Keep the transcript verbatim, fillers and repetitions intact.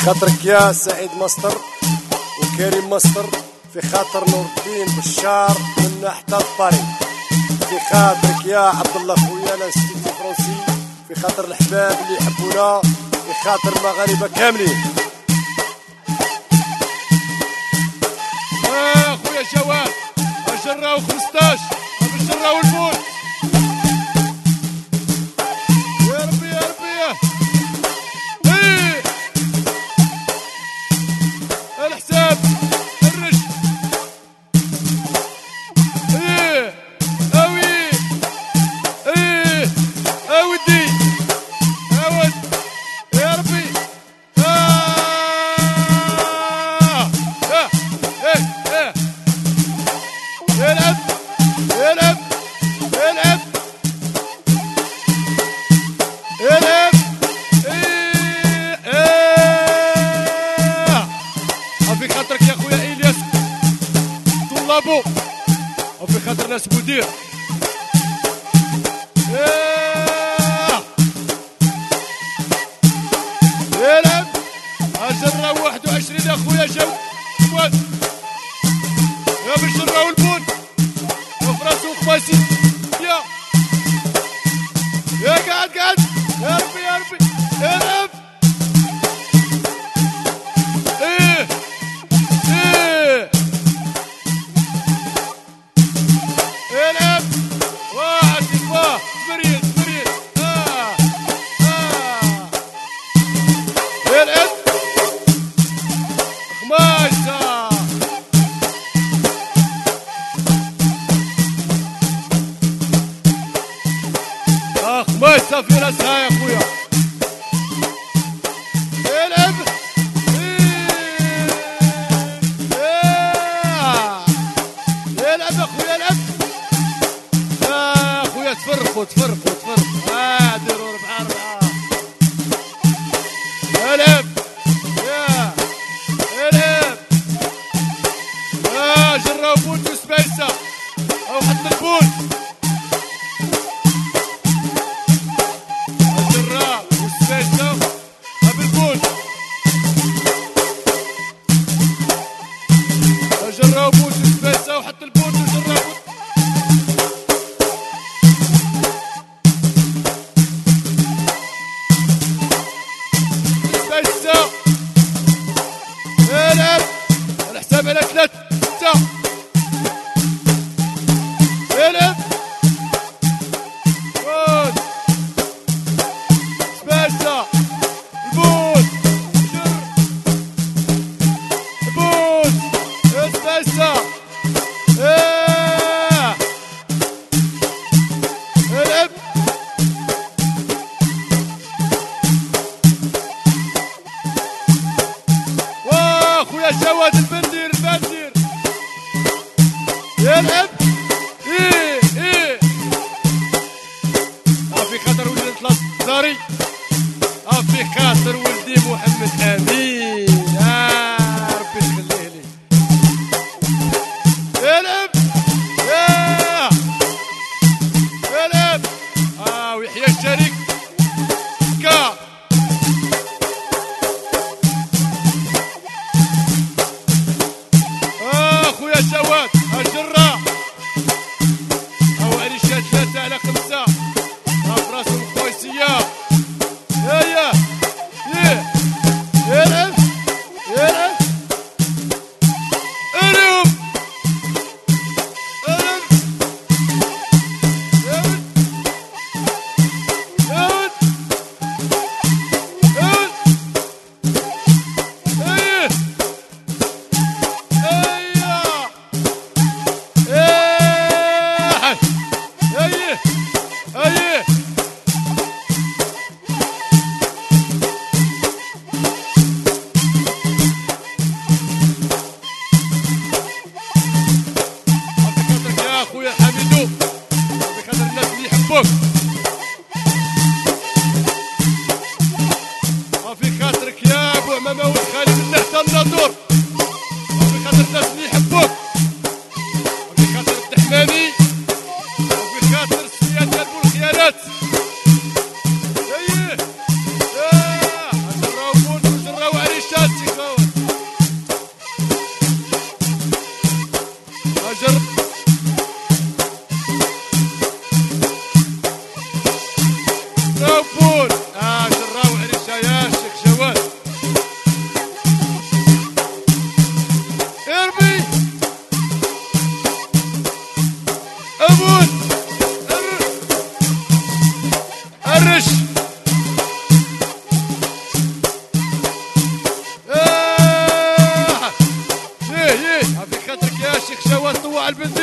خاطرك يا سعيد مصطر وكريم مصطر، في خاطر نور الدين بشار من حتى الطريق، في خاطرك يا عبد الله خويا لانستيتي فرونسي، في خاطر الحباب اللي يحبونا، في خاطر المغاربه كاملين. اه خويا جواد اجراو خمسطاش اجراو البول. يا ربي يا ربي ايه الحساب الرش ايه اوي ايه اودي اود يا ربي اه اه ايه ايه العب العب العب العب ايه ايه وفي خاطرك يا خويا الياس طلابو، وفي خاطر ناس مدير ايه العب اجرة واحد وعشرين يا خويا جو مواد يا بشرة والبون وفراسو وخماسي يا يا قاعد قاعد يا ربي يا ربي العب ايه ايه العب واحد واه مريض مريض اه اه العب خماسة اه خماسة في راسها يا خويا العب العب يا خويا العب يا خويا تفرقوا تفرقوا تفرقوا اه ديروا ربعة ربعة العب يا العب اه جراو بوت وسبايسة او حط البوت جراو وسبايسة بالبوت جراو بوت وسبايسة وحط البوت وجراو بوت سبايسة العب الحساب على ثلاثة العب بوت سبايسة البوت جر البوت سبايسة ايه العب واه خويا جواد البندير البندير يلعب ايه ايه اه في خاطر ولدي نطلع زاري اه في خاطر ولدي محمد امين يا ربي تخليه لي يلعب ياه يلعب اه ويحيى الشريك كا اه خويا جواد الجراح او عليشات ثلاثة على خمسة اه براسو الخويسية يا يا يا البندق